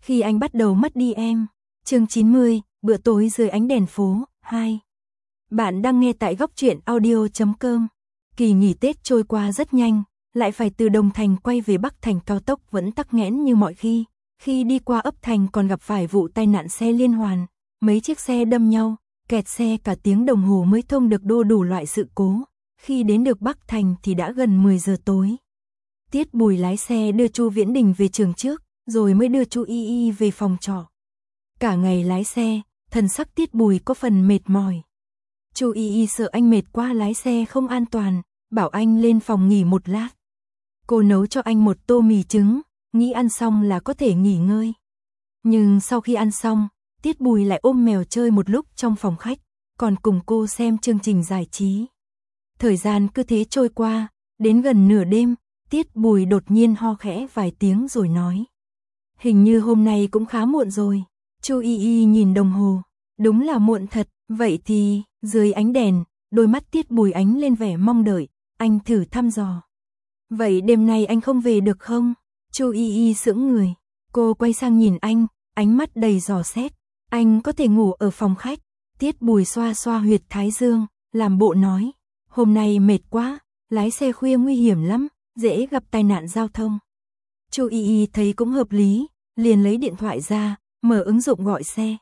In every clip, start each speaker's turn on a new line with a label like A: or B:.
A: Khi anh bắt đầu mất đi em. Chương 90, bữa tối dưới ánh đèn phố, 2. Bạn đang nghe tại góc truyện audio.com. Kỳ nghỉ Tết trôi qua rất nhanh, lại phải từ Đồng Thành quay về Bắc Thành, cao tốc vẫn tắc nghẽn như mọi khi. Khi đi qua ấp Thành còn gặp phải vụ tai nạn xe liên hoàn, mấy chiếc xe đâm nhau, kẹt xe cả tiếng đồng hồ mới thông được đủ loại sự cố. Khi đến được Bắc Thành thì đã gần 10 giờ tối. Tiết Bùi lái xe đưa Chu Viễn Đình về trường trước, rồi mới đưa Chu Y Y về phòng trọ. Cả ngày lái xe, thần sắc Tiết Bùi có phần mệt mỏi. Chu Y Y sợ anh mệt quá lái xe không an toàn, bảo anh lên phòng nghỉ một lát. Cô nấu cho anh một tô mì trứng, nghĩ ăn xong là có thể nghỉ ngơi. Nhưng sau khi ăn xong, Tiết Bùi lại ôm mèo chơi một lúc trong phòng khách, còn cùng cô xem chương trình giải trí. Thời gian cứ thế trôi qua, đến gần nửa đêm, Tiết Bùi đột nhiên ho khẽ vài tiếng rồi nói: "Hình như hôm nay cũng khá muộn rồi." Chu Y Y nhìn đồng hồ, đúng là muộn thật, vậy thì, dưới ánh đèn, đôi mắt Tiết Bùi ánh lên vẻ mong đợi, anh thử thăm dò. "Vậy đêm nay anh không về được không?" Chu Y Y sững người, cô quay sang nhìn anh, ánh mắt đầy dò xét. "Anh có thể ngủ ở phòng khách." Tiết Bùi xoa xoa huyệt thái dương, làm bộ nói: "Hôm nay mệt quá, lái xe khuya nguy hiểm lắm, dễ gặp tai nạn giao thông." Chu Y Y thấy cũng hợp lý, liền lấy điện thoại ra, mở ứng dụng gọi xe.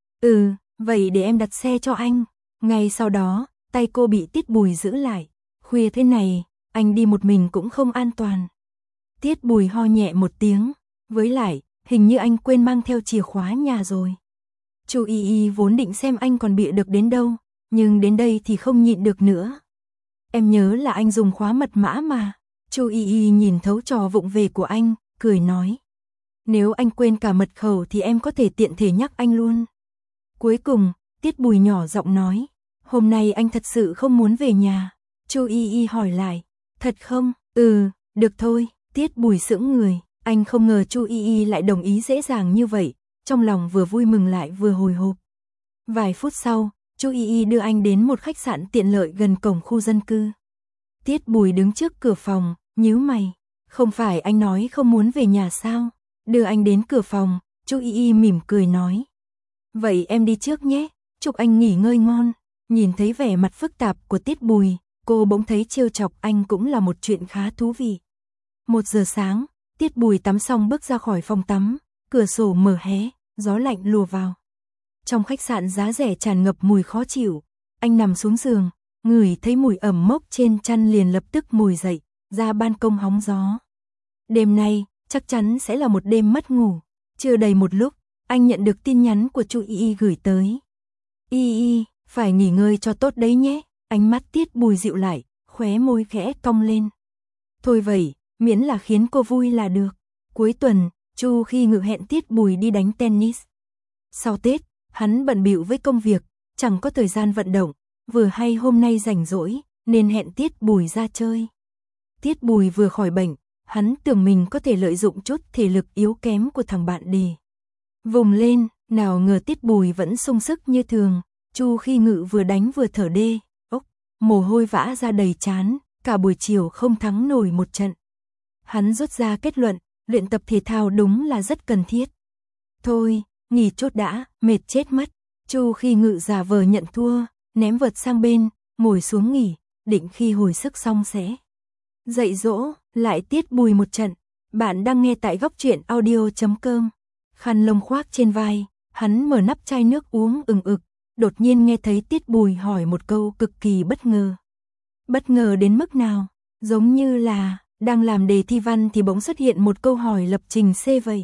A: Vậy để em đặt xe cho anh." Ngay sau đó, tay cô bị Tiết Bùi giữ lại. "Khuya thế này, anh đi một mình cũng không an toàn." Tiết Bùi ho nhẹ một tiếng, với lại, hình như anh quên mang theo chìa khóa nhà rồi. Chu Y Y vốn định xem anh còn bịa được đến đâu, nhưng đến đây thì không nhịn được nữa. "Em nhớ là anh dùng khóa mật mã mà." Chu Y Y nhìn thấu trò vụng về của anh, cười nói: "Nếu anh quên cả mật khẩu thì em có thể tiện thể nhắc anh luôn." Cuối cùng, Tiết Bùi nhỏ giọng nói: "Hôm nay anh thật sự không muốn về nhà." Chu Y Y hỏi lại: "Thật không?" Được thôi." Tiết Bùi sững người, anh không ngờ Chu Y Y lại đồng ý dễ dàng như vậy, trong lòng vừa vui mừng lại vừa hồi hộp. Vài phút sau, Chu Y Y đưa anh đến một khách sạn tiện lợi gần cổng khu dân cư. Tiết Bùi đứng trước cửa phòng, nhíu mày: "Không phải anh nói không muốn về nhà sao?" Đưa anh đến cửa phòng, Chu Y Y mỉm cười nói: "Vậy em đi trước nhé, chúc anh nghỉ ngơi ngon." Nhìn thấy vẻ mặt phức tạp của Tiết Bùi, cô bỗng thấy trêu chọc anh cũng là một chuyện khá thú vị. 1 giờ sáng, Tiết Bùi tắm xong bước ra khỏi phòng tắm, cửa sổ mở hé, gió lạnh lùa vào. Trong khách sạn giá rẻ tràn ngập mùi khó chịu, anh nằm xuống giường, ngửi thấy mùi ẩm mốc trên chăn liền lập tức ngồi dậy, ra ban công hóng gió. Đêm nay, chắc chắn sẽ là một đêm mất ngủ. Chưa đầy một lúc, anh nhận được tin nhắn của Chu Y Y gửi tới. "Y Y, phải nghỉ ngơi cho tốt đấy nhé." Ánh mắt Tiết Bùi dịu lại, khóe môi khẽ cong lên. "Thôi vậy, miễn là khiến cô vui là được." Cuối tuần, Chu Khi Ngự hẹn Tiết Bùi đi đánh tennis. Sau Tết, hắn bận bịu với công việc, chẳng có thời gian vận động, vừa hay hôm nay rảnh rỗi, nên hẹn Tiết Bùi ra chơi. Tiết Bùi vừa khỏi bệnh, hắn tưởng mình có thể lợi dụng chút thể lực yếu kém của thằng bạn để vùng lên, nào ngờ Tiết Bùi vẫn sung sức như thường. Chu Khi Ngự vừa đánh vừa thở đê, mồ hôi vã ra đầy trán, cả buổi chiều không thắng nổi một trận. Hắn rút ra kết luận, luyện tập thể thao đúng là rất cần thiết. "Thôi, nghỉ chốt đã, mệt chết mất." Chu Khi Ngự giả vờ nhận thua, ném vợt sang bên, ngồi xuống nghỉ, định khi hồi sức xong sẽ dạy dỗ lại Tiết Bùi một trận. Bạn đang nghe tại góc truyện audio.com. Khăn lông khoác trên vai, hắn mở nắp chai nước uống ừng ực, đột nhiên nghe thấy Tiết Bùi hỏi một câu cực kỳ bất ngờ. Bất ngờ đến mức nào? Giống như là đang làm đề thi văn thì bỗng xuất hiện một câu hỏi lập trình C vậy.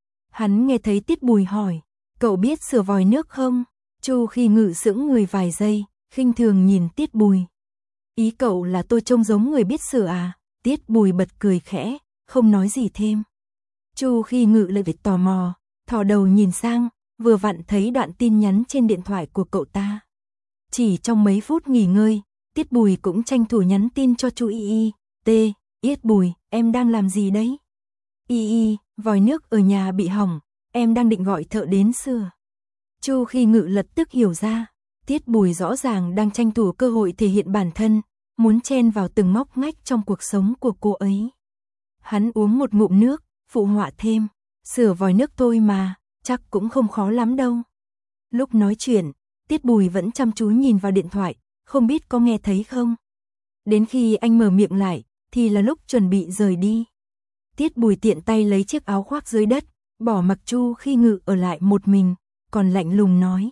A: Hắn nghe thấy Tiết Bùi hỏi: "Cậu biết sửa vòi nước không?" Chu Khi Ngự sững người vài giây, khinh thường nhìn Tiết Bùi. "Ý cậu là tôi trông giống người biết sửa à?" Tiết Bùi bật cười khẽ, không nói gì thêm. Chu Khi Ngự lại bị tò mò, thò đầu nhìn sang, vừa vặn thấy đoạn tin nhắn trên điện thoại của cậu ta. Chỉ trong mấy phút nghỉ ngơi, Tiết Bùi cũng tranh thủ nhắn tin cho Chu Y Y. "Tiết Bùi, em đang làm gì đấy?" "Y Y, vòi nước ở nhà bị hỏng, em đang định gọi thợ đến sửa." Chu Khi Ngự lập tức hiểu ra, Tiết Bùi rõ ràng đang tranh thủ cơ hội thể hiện bản thân, muốn chen vào từng ngóc ngách trong cuộc sống của cô ấy. Hắn uống một ngụm nước, phụ họa thêm: Sửa vòi nước thôi mà, chắc cũng không khó lắm đâu. Lúc nói chuyện, Tiết Bùi vẫn chăm chú nhìn vào điện thoại, không biết có nghe thấy không. Đến khi anh mở miệng lại, thì là lúc chuẩn bị rời đi. Tiết Bùi tiện tay lấy chiếc áo khoác dưới đất, bỏ mặc Chu Khi Ngự ở lại một mình, còn lạnh lùng nói.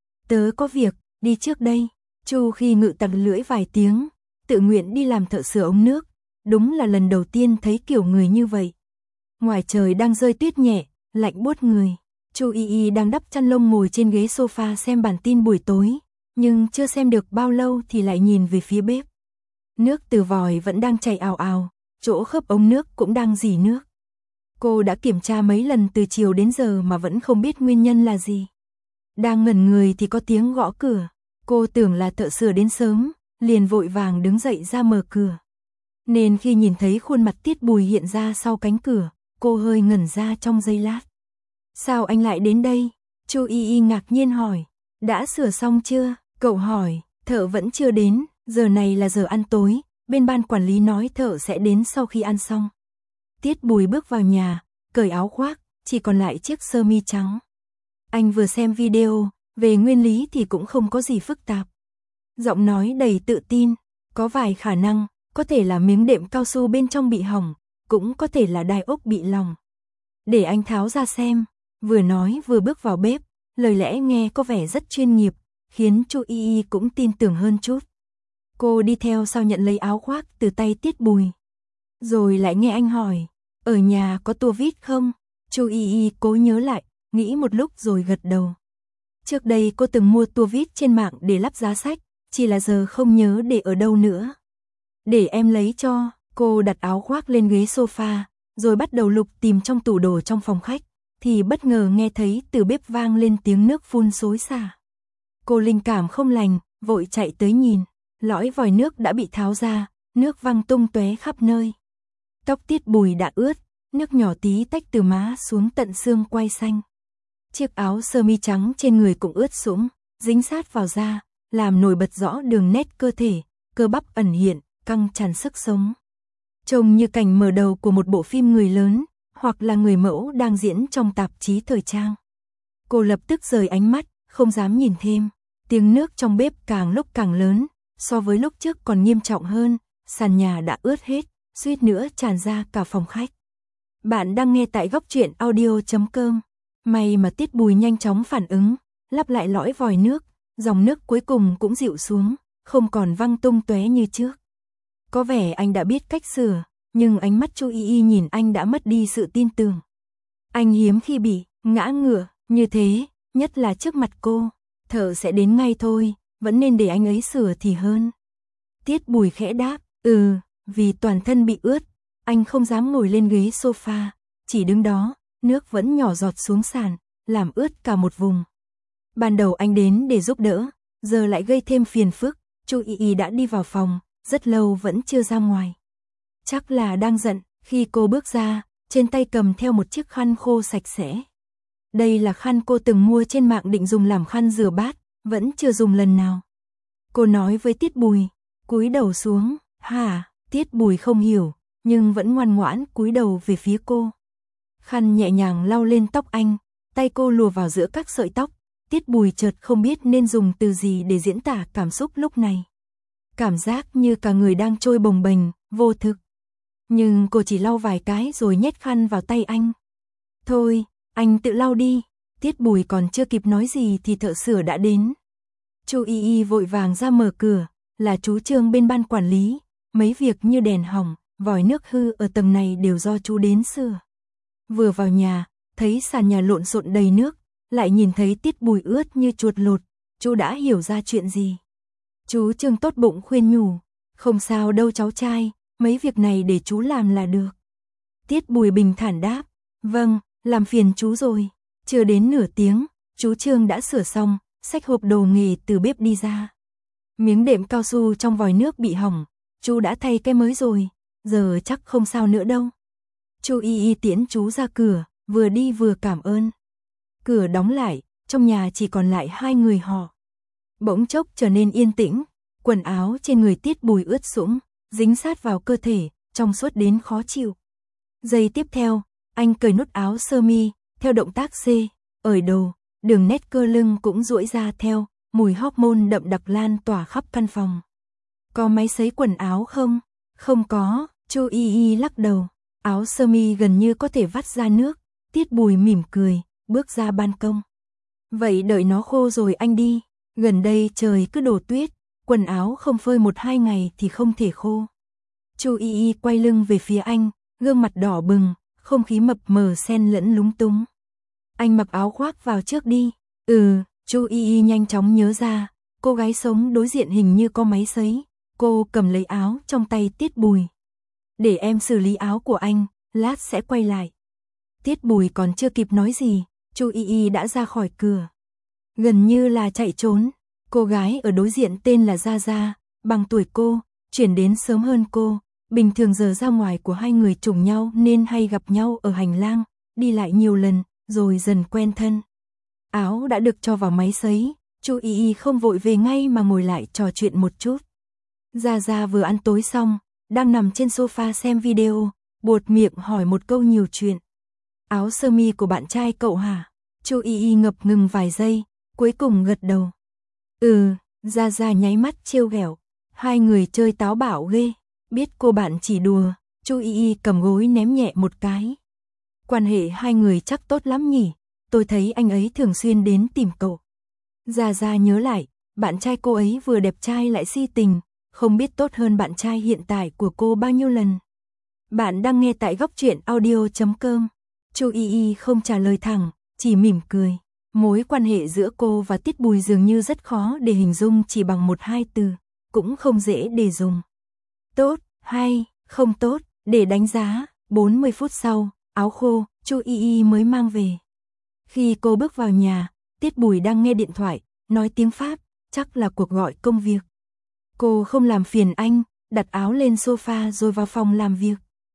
A: Tớ có việc, đi trước đây. Chu Khi Ngự tặc lưỡi vài tiếng, tự nguyện đi làm thợ sửa ống nước. Đúng là lần đầu tiên thấy kiểu người như vậy. Ngoài trời đang rơi tuyết nhẹ, lạnh buốt người. Chu Y Y đang đắp chăn lông ngồi trên ghế sofa xem bản tin buổi tối, nhưng chưa xem được bao lâu thì lại nhìn về phía bếp. Nước từ vòi vẫn đang chảy ào ào, chỗ khớp ống nước cũng đang rỉ nước. Cô đã kiểm tra mấy lần từ chiều đến giờ mà vẫn không biết nguyên nhân là gì. Đang ngẩn người thì có tiếng gõ cửa, cô tưởng là thợ sửa đến sớm, liền vội vàng đứng dậy ra mở cửa. Nên khi nhìn thấy khuôn mặt Tiết Bùi hiện ra sau cánh cửa, cô hơi ngẩn ra trong giây lát. Sao anh lại đến đây? Chu Y Y ngạc nhiên hỏi. Đã sửa xong chưa? Cậu hỏi. Thợ vẫn chưa đến, giờ này là giờ ăn tối, bên ban quản lý nói thợ sẽ đến sau khi ăn xong. Tiết Bùi bước vào nhà, cởi áo khoác, chỉ còn lại chiếc sơ mi trắng. Anh vừa xem video, về nguyên lý thì cũng không có gì phức tạp. Giọng nói đầy tự tin, có vài khả năng, có thể là miếng đệm cao su bên trong bị hỏng, cũng có thể là đai ốc bị lỏng. Để anh tháo ra xem. Vừa nói vừa bước vào bếp, lời lẽ nghe có vẻ rất chuyên nghiệp, khiến Chu Y Y cũng tin tưởng hơn chút. Cô đi theo sau nhận lấy áo khoác từ tay Tiết Bùi. Rồi lại nghe anh hỏi, ở nhà có tua vít không? Chu Y Y cố nhớ lại, nghĩ một lúc rồi gật đầu. Trước đây cô từng mua tua vít trên mạng để lắp giá sách, chỉ là giờ không nhớ để ở đâu nữa. Để em lấy cho. Cô đặt áo khoác lên ghế sofa, rồi bắt đầu lục tìm trong tủ đồ trong phòng khách, thì bất ngờ nghe thấy từ bếp vang lên tiếng nước phun xối xả. Cô linh cảm không lành, vội chạy tới nhìn, lõi vòi nước đã bị tháo ra, nước văng tung tóe khắp nơi. Tóc Tiết Bùi đã ướt, nước nhỏ tí tách từ má xuống tận xương quai xanh. Chiếc áo sơ mi trắng trên người cũng ướt sũng, dính sát vào da, làm nổi bật rõ đường nét cơ thể, cơ bắp ẩn hiện, căng tràn sức sống. Trông như cảnh mở đầu của một bộ phim người lớn, hoặc là người mẫu đang diễn trong tạp chí thời trang. Cô lập tức rời ánh mắt, không dám nhìn thêm. Tiếng nước trong bếp càng lúc càng lớn, so với lúc trước còn nghiêm trọng hơn, sàn nhà đã ướt hết, suýt nữa tràn ra cả phòng khách. Bạn đang nghe tại Góc Truyện Audio.com. May mà Tiết Bùi nhanh chóng phản ứng, lắp lại lõi vòi nước, dòng nước cuối cùng cũng dịu xuống, không còn văng tung tóe như trước. Có vẻ anh đã biết cách sửa, nhưng ánh mắt Chu Y Y nhìn anh đã mất đi sự tin tưởng. Anh hiếm khi bị ngã ngửa như thế, nhất là trước mặt cô. Thợ sẽ đến ngay thôi, vẫn nên để anh ấy sửa thì hơn. Tiết Bùi khẽ đáp, vì toàn thân bị ướt, anh không dám ngồi lên ghế sofa, chỉ đứng đó, nước vẫn nhỏ giọt xuống sàn, làm ướt cả một vùng. Ban đầu anh đến để giúp đỡ, giờ lại gây thêm phiền phức. Chu Y Y đã đi vào phòng, rất lâu vẫn chưa ra ngoài. Chắc là đang giận, khi cô bước ra, trên tay cầm theo một chiếc khăn khô sạch sẽ. Đây là khăn cô từng mua trên mạng định dùng làm khăn rửa bát, vẫn chưa dùng lần nào. Cô nói với Tiết Bùi, cúi đầu xuống. Hả? Tiết Bùi không hiểu, nhưng vẫn ngoan ngoãn cúi đầu về phía cô. Khăn nhẹ nhàng lau lên tóc anh, tay cô lùa vào giữa các sợi tóc. Tiết Bùi chợt không biết nên dùng từ gì để diễn tả cảm xúc lúc này. Cảm giác như cả người đang trôi bồng bềnh, vô thực. Nhưng cô chỉ lau vài cái rồi nhét khăn vào tay anh. Thôi, anh tự lau đi. Tiết Bùi còn chưa kịp nói gì thì thợ sửa đã đến. Chu Y Y vội vàng ra mở cửa, là chú Trương bên ban quản lý. Mấy việc như đèn hỏng, vòi nước hư ở tầng này đều do chú đến sửa. Vừa vào nhà, thấy sàn nhà lộn xộn đầy nước, lại nhìn thấy Tiết Bùi ướt như chuột lột, chú đã hiểu ra chuyện gì. Chú Trương tốt bụng khuyên nhủ, không sao đâu cháu trai, mấy việc này để chú làm là được. Tiết Bùi bình thản đáp, vâng, làm phiền chú rồi. Chưa đến nửa tiếng, chú Trương đã sửa xong, xách hộp đồ nghề từ bếp đi ra. Miếng đệm cao su trong vòi nước bị hỏng, chú đã thay cái mới rồi, giờ chắc không sao nữa đâu. Chu Y Y tiễn chú ra cửa, vừa đi vừa cảm ơn. Cửa đóng lại, trong nhà chỉ còn lại hai người họ. Bỗng chốc trở nên yên tĩnh, quần áo trên người Tiết Bùi ướt sũng, dính sát vào cơ thể, trong suốt đến khó chịu. Giây tiếp theo, Anh cởi nút áo sơ mi, theo động tác C, ởi đồ, đường nét cơ lưng cũng duỗi ra theo, mùi hormone đậm đặc lan tỏa khắp căn phòng. Có máy sấy quần áo không? Không có, Chu Y Y lắc đầu. Áo sơ mi gần như có thể vắt ra nước. Tiết Bùi mỉm cười, bước ra ban công. Vậy đợi nó khô rồi anh đi. Gần đây trời cứ đổ tuyết, quần áo không phơi 1-2 ngày thì không thể khô. Chu Y Y quay lưng về phía anh, gương mặt đỏ bừng, không khí mập mờ xen lẫn lúng túng. Anh mặc áo khoác vào trước đi. Chu Y Y nhanh chóng nhớ ra, cô gái sống đối diện hình như có máy sấy. Cô cầm lấy áo trong tay Tiết Bùi. Để em xử lý áo của anh, lát sẽ quay lại. Tiết Bùi còn chưa kịp nói gì, Chu Y Y đã ra khỏi cửa. Gần như là chạy trốn. Cô gái ở đối diện tên là Gia Gia, bằng tuổi cô, chuyển đến sớm hơn cô. Bình thường giờ ra ngoài của hai người trùng nhau nên hay gặp nhau ở hành lang, đi lại nhiều lần, rồi dần quen thân. Áo đã được cho vào máy sấy, Chu Y Y không vội về ngay mà ngồi lại trò chuyện một chút. Gia Gia vừa ăn tối xong, đang nằm trên sofa xem video, buột miệng hỏi một câu nhiều chuyện. Áo sơ mi của bạn trai cậu hả? Chu Y Y ngập ngừng vài giây, cuối cùng gật đầu. Gia Gia nháy mắt trêu ghẹo. Hai người chơi táo bạo ghê. Biết cô bạn chỉ đùa, Chu Y Y cầm gối ném nhẹ một cái. Quan hệ hai người chắc tốt lắm nhỉ, tôi thấy anh ấy thường xuyên đến tìm cậu. Gia Gia nhớ lại, bạn trai cô ấy vừa đẹp trai lại si tình, không biết tốt hơn bạn trai hiện tại của cô bao nhiêu lần. Bạn đang nghe tại góc truyện audio.com. Chu Y Y không trả lời thẳng, chỉ mỉm cười. Mối quan hệ giữa cô và Tiết Bùi dường như rất khó để hình dung chỉ bằng 1-2 từ, cũng không dễ để dùng. Tốt, hay, không tốt, để đánh giá. 40 phút sau, áo khô, Chu Y Y mới mang về. Khi cô bước vào nhà, Tiết Bùi đang nghe điện thoại, nói tiếng Pháp, chắc là cuộc gọi công việc. Cô không làm phiền anh, đặt áo lên sofa rồi vào phòng làm việc.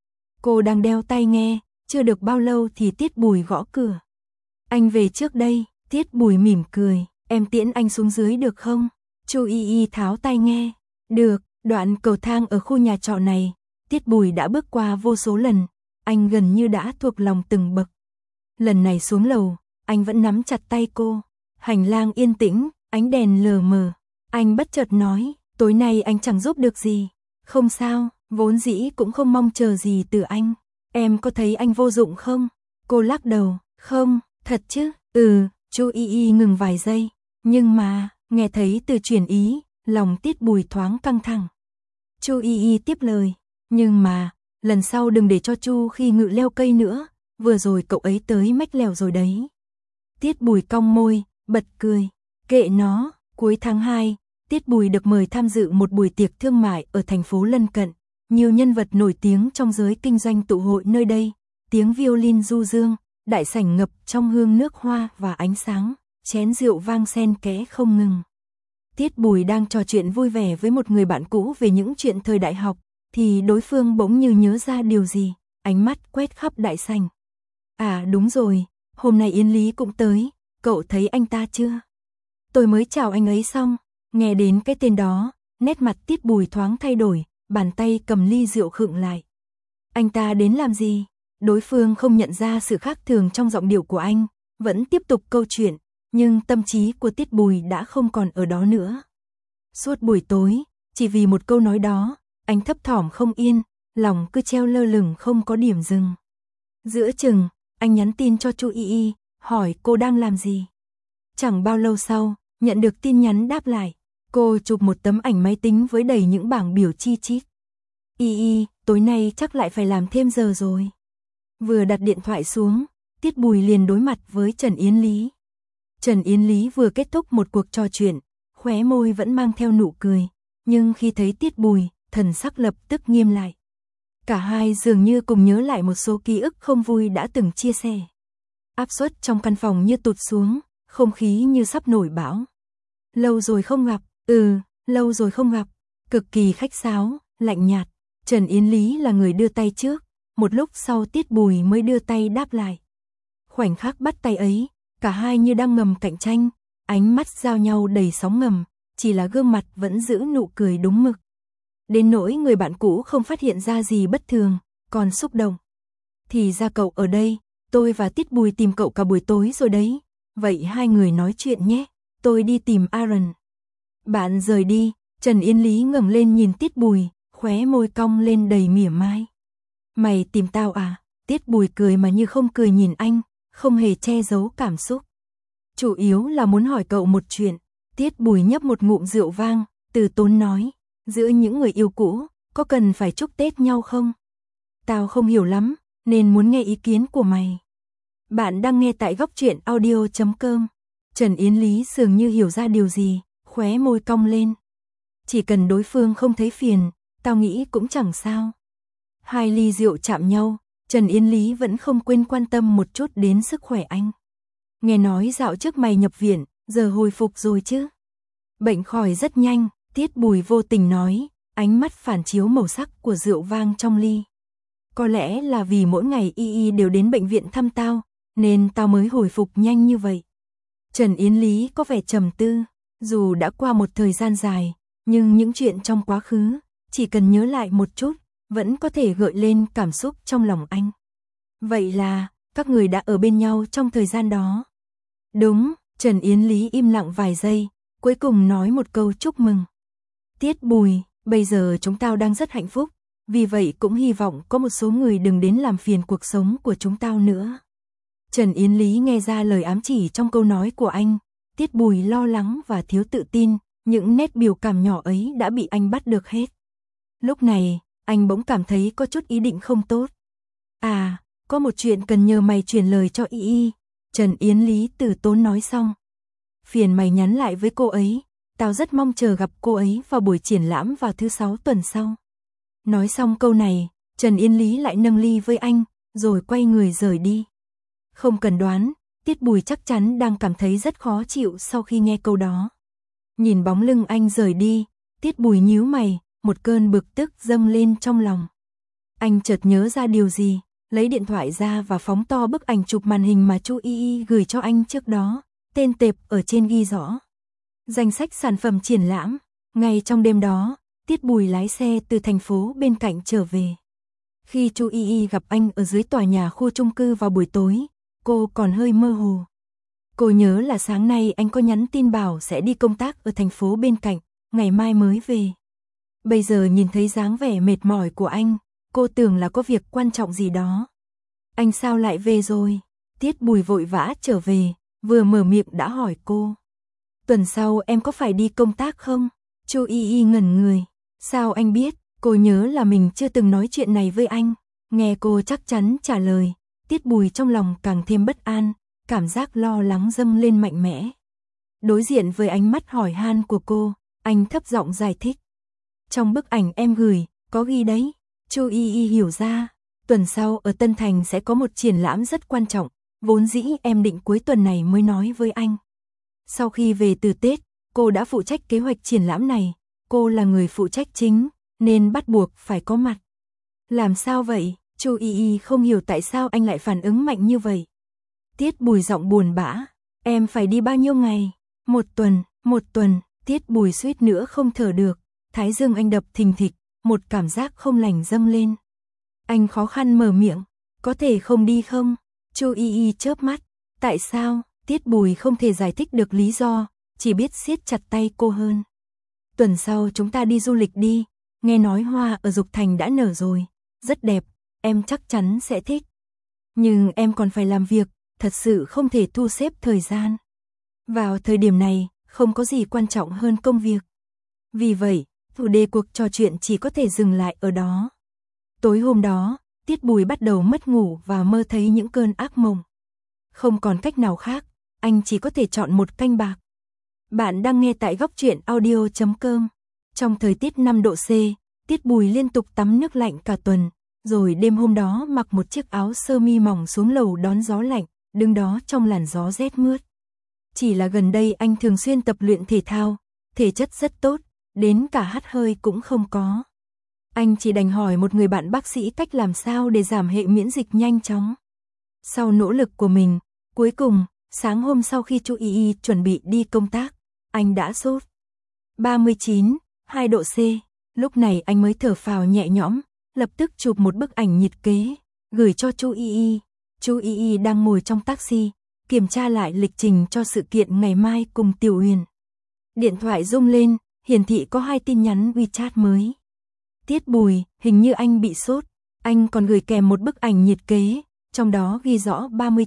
A: Cô đang đeo tai nghe, chưa được bao lâu thì Tiết Bùi gõ cửa. Anh về trước đây, Tiết Bùi mỉm cười, em tiễn anh xuống dưới được không? Chu Y Y tháo tai nghe. Được, đoạn cầu thang ở khu nhà trọ này, Tiết Bùi đã bước qua vô số lần, anh gần như đã thuộc lòng từng bậc. Lần này xuống lầu, anh vẫn nắm chặt tay cô. Hành lang yên tĩnh, ánh đèn lờ mờ. Anh bất chợt nói, tối nay anh chẳng giúp được gì. Không sao, vốn dĩ cũng không mong chờ gì từ anh. Em có thấy anh vô dụng không? Cô lắc đầu, không, thật chứ? Chu Y Y ngừng vài giây. Nhưng mà, nghe thấy từ chuyển ý, lòng Tiết Bùi thoáng căng thẳng. Chu Y Y tiếp lời, nhưng mà, lần sau đừng để cho Chu khi ngự leo cây nữa, vừa rồi cậu ấy tới mách lèo rồi đấy. Tiết Bùi cong môi, bật cười, kệ nó. Cuối tháng 2, Tiết Bùi được mời tham dự một buổi tiệc thương mại ở thành phố lân cận. Nhiều nhân vật nổi tiếng trong giới kinh doanh tụ hội nơi đây, tiếng violin du dương, đại sảnh ngập trong hương nước hoa và ánh sáng, chén rượu vang xen kẽ không ngừng. Tiết Bùi đang trò chuyện vui vẻ với một người bạn cũ về những chuyện thời đại học, thì đối phương bỗng như nhớ ra điều gì, ánh mắt quét khắp đại sảnh. À đúng rồi, hôm nay Yến Lý cũng tới, cậu thấy anh ta chưa? Tôi mới chào anh ấy xong, nghe đến cái tên đó, nét mặt Tiết Bùi thoáng thay đổi, bàn tay cầm ly rượu khựng lại. Anh ta đến làm gì? Đối phương không nhận ra sự khác thường trong giọng điệu của anh, vẫn tiếp tục câu chuyện, nhưng tâm trí của Tiết Bùi đã không còn ở đó nữa. Suốt buổi tối, chỉ vì một câu nói đó, anh thấp thỏm không yên, lòng cứ treo lơ lửng không có điểm dừng. Giữa chừng, anh nhắn tin cho Chu Y Y, hỏi cô đang làm gì. Chẳng bao lâu sau, nhận được tin nhắn đáp lại. Cô chụp một tấm ảnh máy tính với đầy những bảng biểu chi chít. Y Y, tối nay chắc lại phải làm thêm giờ rồi. Vừa đặt điện thoại xuống, Tiết Bùi liền đối mặt với Trần Yến Lý. Trần Yến Lý vừa kết thúc một cuộc trò chuyện, khóe môi vẫn mang theo nụ cười, nhưng khi thấy Tiết Bùi, thần sắc lập tức nghiêm lại. Cả hai dường như cùng nhớ lại một số ký ức không vui đã từng chia sẻ. Áp suất trong căn phòng như tụt xuống, không khí như sắp nổi bão. Lâu rồi không gặp, lâu rồi không gặp, cực kỳ khách sáo, lạnh nhạt. Trần Yến Lý là người đưa tay trước, một lúc sau Tiết Bùi mới đưa tay đáp lại. Khoảnh khắc bắt tay ấy, cả hai như đang ngầm cạnh tranh, ánh mắt giao nhau đầy sóng ngầm, chỉ là gương mặt vẫn giữ nụ cười đúng mực. Đến nỗi người bạn cũ không phát hiện ra gì bất thường, còn xúc động. Thì ra cậu ở đây, tôi và Tiết Bùi tìm cậu cả buổi tối rồi đấy. Vậy hai người nói chuyện nhé, tôi đi tìm Aaron. Bạn rời đi, Trần Yến Lý ngẩng lên nhìn Tiết Bùi, khóe môi cong lên đầy mỉa mai. Mày tìm tao à? Tiết Bùi cười mà như không cười nhìn anh, không hề che giấu cảm xúc. Chủ yếu là muốn hỏi cậu một chuyện. Tiết Bùi nhấp một ngụm rượu vang, từ tốn nói, giữa những người yêu cũ, có cần phải chúc Tết nhau không? Tao không hiểu lắm, nên muốn nghe ý kiến của mày. Bạn đang nghe tại Góc Truyện Audio.com. Trần Yến Lý dường như hiểu ra điều gì, khóe môi cong lên. Chỉ cần đối phương không thấy phiền, tao nghĩ cũng chẳng sao. Hai ly rượu chạm nhau, Trần Yến Lý vẫn không quên quan tâm một chút đến sức khỏe anh. Nghe nói dạo trước mày nhập viện, giờ hồi phục rồi chứ? Bệnh khỏi rất nhanh, Tiết Bùi vô tình nói, ánh mắt phản chiếu màu sắc của rượu vang trong ly. Có lẽ là vì mỗi ngày y đều đến bệnh viện thăm tao, nên tao mới hồi phục nhanh như vậy. Trần Yến Lý có vẻ trầm tư, dù đã qua một thời gian dài, nhưng những chuyện trong quá khứ, chỉ cần nhớ lại một chút, vẫn có thể gợi lên cảm xúc trong lòng anh. Vậy là, các người đã ở bên nhau trong thời gian đó. Đúng, Trần Yến Lý im lặng vài giây, cuối cùng nói một câu chúc mừng. Tiết Bùi, bây giờ chúng tao đang rất hạnh phúc, vì vậy cũng hy vọng có một số người đừng đến làm phiền cuộc sống của chúng tao nữa. Trần Yến Lý nghe ra lời ám chỉ trong câu nói của anh, Tiết Bùi lo lắng và thiếu tự tin, những nét biểu cảm nhỏ ấy đã bị anh bắt được hết. Lúc này, anh bỗng cảm thấy có chút ý định không tốt. À, có một chuyện cần nhờ mày truyền lời cho Y. Trần Yến Lý từ tốn nói xong. Phiền mày nhắn lại với cô ấy, tao rất mong chờ gặp cô ấy vào buổi triển lãm vào thứ 6 tuần sau. Nói xong câu này, Trần Yến Lý lại nâng ly với anh, rồi quay người rời đi. Không cần đoán, Tiết Bùi chắc chắn đang cảm thấy rất khó chịu sau khi nghe câu đó. Nhìn bóng lưng anh rời đi, Tiết Bùi nhíu mày, một cơn bực tức dâng lên trong lòng. Anh chợt nhớ ra điều gì, lấy điện thoại ra và phóng to bức ảnh chụp màn hình mà Chu Y gửi cho anh trước đó, tên tệp ở trên ghi rõ. Danh sách sản phẩm triển lãm. Ngay trong đêm đó, Tiết Bùi lái xe từ thành phố bên cạnh trở về. Khi Chu Y gặp anh ở dưới tòa nhà khu chung cư vào buổi tối, cô còn hơi mơ hồ. Cô nhớ là sáng nay anh có nhắn tin bảo sẽ đi công tác ở thành phố bên cạnh, ngày mai mới về. Bây giờ nhìn thấy dáng vẻ mệt mỏi của anh, cô tưởng là có việc quan trọng gì đó. Anh sao lại về rồi? Tiết Bùi vội vã trở về, vừa mở miệng đã hỏi cô. Tuần sau em có phải đi công tác không? Chu Y ngẩn người. Sao anh biết? Cô nhớ là mình chưa từng nói chuyện này với anh. Nghe cô chắc chắn trả lời, Tiết Bùi trong lòng càng thêm bất an, cảm giác lo lắng dâng lên mạnh mẽ. Đối diện với ánh mắt hỏi han của cô, anh thấp giọng giải thích. Trong bức ảnh em gửi, có ghi đấy. Chu Y hiểu ra, tuần sau ở Tân Thành sẽ có một triển lãm rất quan trọng, vốn dĩ em định cuối tuần này mới nói với anh. Sau khi về từ Tết, cô đã phụ trách kế hoạch triển lãm này, cô là người phụ trách chính, nên bắt buộc phải có mặt. Làm sao vậy? Chu Y không hiểu tại sao anh lại phản ứng mạnh như vậy. Tiết Bùi giọng buồn bã, em phải đi bao nhiêu ngày? Một tuần, Tiết Bùi suýt nữa không thở được, thái dương anh đập thình thịch, một cảm giác không lành dâng lên. Anh khó khăn mở miệng, có thể không đi không? Chu Y chớp mắt, tại sao? Tiết Bùi không thể giải thích được lý do, chỉ biết siết chặt tay cô hơn. Tuần sau chúng ta đi du lịch đi, nghe nói hoa ở Dục Thành đã nở rồi, rất đẹp, em chắc chắn sẽ thích. Nhưng em còn phải làm việc, thật sự không thể thu xếp thời gian. Vào thời điểm này, không có gì quan trọng hơn công việc. Vì vậy, chủ đề cuộc trò chuyện chỉ có thể dừng lại ở đó. Tối hôm đó, Tiết Bùi bắt đầu mất ngủ và mơ thấy những cơn ác mộng. Không còn cách nào khác, anh chỉ có thể chọn một canh bạc. Bạn đang nghe tại Góc Truyện Audio.com. Trong thời tiết 5 độ C, Tiết Bùi liên tục tắm nước lạnh cả tuần, rồi đêm hôm đó mặc một chiếc áo sơ mi mỏng xuống lầu đón gió lạnh, đứng đó trong làn gió rét mướt. Chỉ là gần đây anh thường xuyên tập luyện thể thao, thể chất rất tốt, đến cả hắt hơi cũng không có. Anh chỉ đành hỏi một người bạn bác sĩ cách làm sao để giảm hệ miễn dịch nhanh chóng. Sau nỗ lực của mình, cuối cùng, sáng hôm sau khi Chu Y chuẩn bị đi công tác, anh đã sốt 39,2 độ C. Lúc này anh mới thở phào nhẹ nhõm, lập tức chụp một bức ảnh nhiệt kế, gửi cho Chu Y Y. Chu Y Y đang ngồi trong taxi, kiểm tra lại lịch trình cho sự kiện ngày mai cùng Tiểu Uyển. Điện thoại rung lên, hiển thị có 2 tin nhắn WeChat mới. Tiết Bùi, hình như anh bị sốt, anh còn gửi kèm một bức ảnh nhiệt kế, trong đó ghi rõ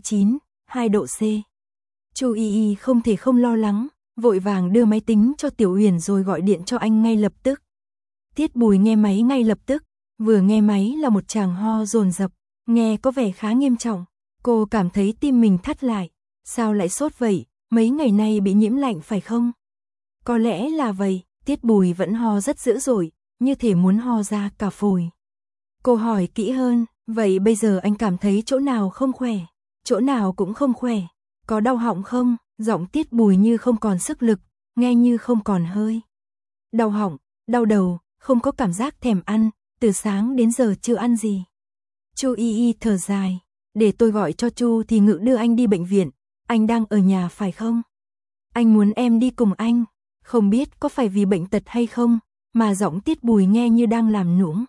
A: 39,2 độ C. Chu Y Y không thể không lo lắng, vội vàng đưa máy tính cho Tiểu Uyển rồi gọi điện cho anh ngay lập tức. Tiết Bùi nghe máy ngay lập tức, vừa nghe máy là một tràng ho dồn dập, nghe có vẻ khá nghiêm trọng. Cô cảm thấy tim mình thắt lại, sao lại sốt vậy, mấy ngày nay bị nhiễm lạnh phải không? Có lẽ là vậy, Tiết Bùi vẫn ho rất dữ dội, như thể muốn ho ra cả phổi. Cô hỏi kỹ hơn, vậy bây giờ anh cảm thấy chỗ nào không khỏe? Chỗ nào cũng không khỏe, có đau họng không? Giọng Tiết Bùi như không còn sức lực, nghe như không còn hơi. Đau họng, đau đầu, không có cảm giác thèm ăn, từ sáng đến giờ chưa ăn gì. Chu Y Y thở dài, để tôi gọi cho Chu thì Ngự đưa anh đi bệnh viện, anh đang ở nhà phải không? Anh muốn em đi cùng anh, không biết có phải vì bệnh tật hay không, mà giọng Tiết Bùi nghe như đang làm nũng.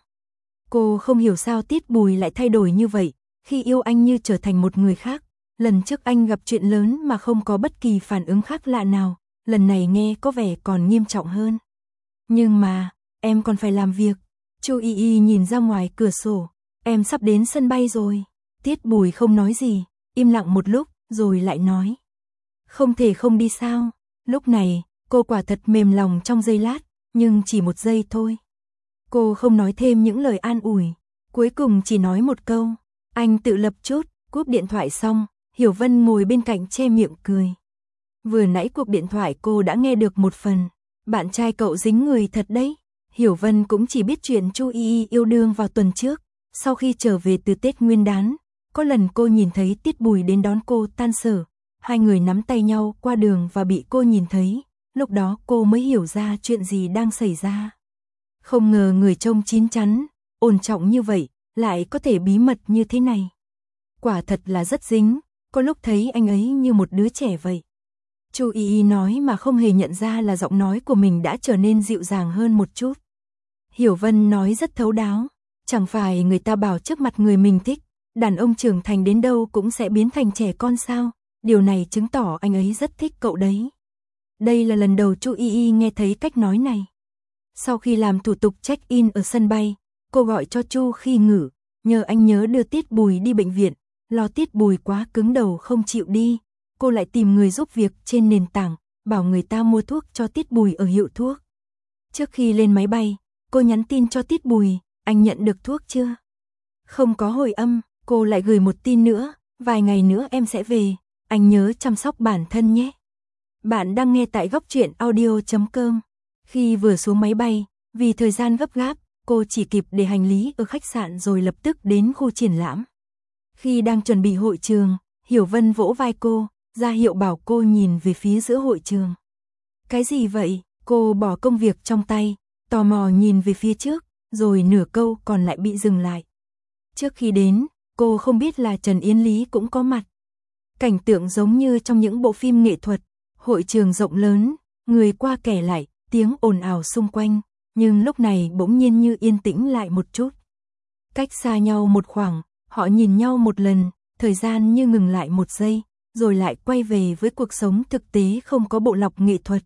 A: Cô không hiểu sao Tiết Bùi lại thay đổi như vậy, khi yêu anh như trở thành một người khác. Lần trước anh gặp chuyện lớn mà không có bất kỳ phản ứng khác lạ nào, lần này nghe có vẻ còn nghiêm trọng hơn. Nhưng mà, em còn phải làm việc. Chu Y Y nhìn ra ngoài cửa sổ, em sắp đến sân bay rồi. Tiết Bùi không nói gì, im lặng một lúc, rồi lại nói. Không thể không đi sao? Lúc này, cô quả thật mềm lòng trong giây lát, nhưng chỉ một giây thôi. Cô không nói thêm những lời an ủi, cuối cùng chỉ nói một câu, anh tự lập chút. Cúp điện thoại xong, Hiểu Vân ngồi bên cạnh che miệng cười. Vừa nãy cuộc điện thoại cô đã nghe được một phần, bạn trai cậu dính người thật đấy. Hiểu Vân cũng chỉ biết chuyện Chu Y Y yêu đương vào tuần trước, sau khi trở về từ Tết Nguyên đán, có lần cô nhìn thấy Tiết Bùi đến đón cô tan sở, hai người nắm tay nhau qua đường và bị cô nhìn thấy, lúc đó cô mới hiểu ra chuyện gì đang xảy ra. Không ngờ người trông chín chắn, ổn trọng như vậy, lại có thể bí mật như thế này. Quả thật là rất dính, có lúc thấy anh ấy như một đứa trẻ vậy. Chu Y Y nói mà không hề nhận ra là giọng nói của mình đã trở nên dịu dàng hơn một chút. Hiểu Vân nói rất thấu đáo, chẳng phải người ta bảo trước mặt người mình thích, đàn ông trưởng thành đến đâu cũng sẽ biến thành trẻ con sao, điều này chứng tỏ anh ấy rất thích cậu đấy. Đây là lần đầu Chu Y Y nghe thấy cách nói này. Sau khi làm thủ tục check-in ở sân bay, cô gọi cho Chu Khi Ngự, nhờ anh nhớ đưa Tiết Bùi đi bệnh viện, lo Tiết Bùi quá cứng đầu không chịu đi. Cô lại tìm người giúp việc trên nền tảng, bảo người ta mua thuốc cho Tiết Bùi ở hiệu thuốc. Trước khi lên máy bay, cô nhắn tin cho Tiết Bùi, anh nhận được thuốc chưa? Không có hồi âm, cô lại gửi một tin nữa, vài ngày nữa em sẽ về, anh nhớ chăm sóc bản thân nhé. Bạn đang nghe tại Góc Truyện Audio.com. Khi vừa xuống máy bay, vì thời gian gấp gáp, cô chỉ kịp để hành lý ở khách sạn rồi lập tức đến khu triển lãm. Khi đang chuẩn bị hội trường, Hiểu Vân vỗ vai cô, ra hiệu bảo cô nhìn về phía giữa hội trường. Cái gì vậy? Cô bỏ công việc trong tay, tò mò nhìn về phía trước, rồi nửa câu còn lại bị dừng lại. Trước khi đến, cô không biết là Trần Yến Lý cũng có mặt. Cảnh tượng giống như trong những bộ phim nghệ thuật, hội trường rộng lớn, người qua kẻ lại, tiếng ồn ào xung quanh, nhưng lúc này bỗng nhiên như yên tĩnh lại một chút. Cách xa nhau một khoảng, họ nhìn nhau một lần, thời gian như ngừng lại một giây, rồi lại quay về với cuộc sống thực tế không có bộ lọc nghệ thuật.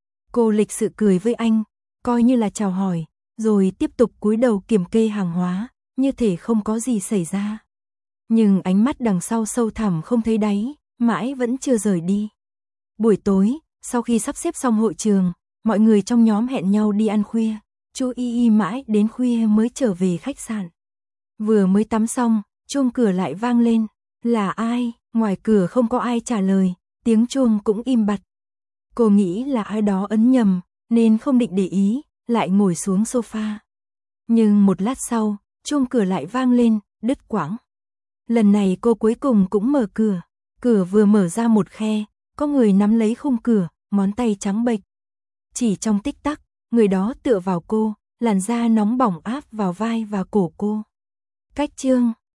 A: Cô lịch sự cười với anh, coi như là chào hỏi, rồi tiếp tục cúi đầu kiểm kê hàng hóa, như thể không có gì xảy ra. Nhưng ánh mắt đằng sau sâu thẳm không thấy đáy, mãi vẫn chưa rời đi. Buổi tối, sau khi sắp xếp xong hội trường, mọi người trong nhóm hẹn nhau đi ăn khuya. Chu Y Y mãi đến khuya mới trở về khách sạn. Vừa mới tắm xong, chuông cửa lại vang lên. Là ai? Ngoài cửa không có ai trả lời, tiếng chuông cũng im bặt. Cô nghĩ là ai đó ấn nhầm, nên không định để ý, lại ngồi xuống sofa. Nhưng một lát sau, chuông cửa lại vang lên, đứt quãng. Lần này cô cuối cùng cũng mở cửa. Cửa vừa mở ra một khe, có người nắm lấy khung cửa, ngón tay trắng bệch. Chỉ trong tích tắc, người đó tựa vào cô, làn da nóng bỏng áp vào vai và cổ cô. Cách chương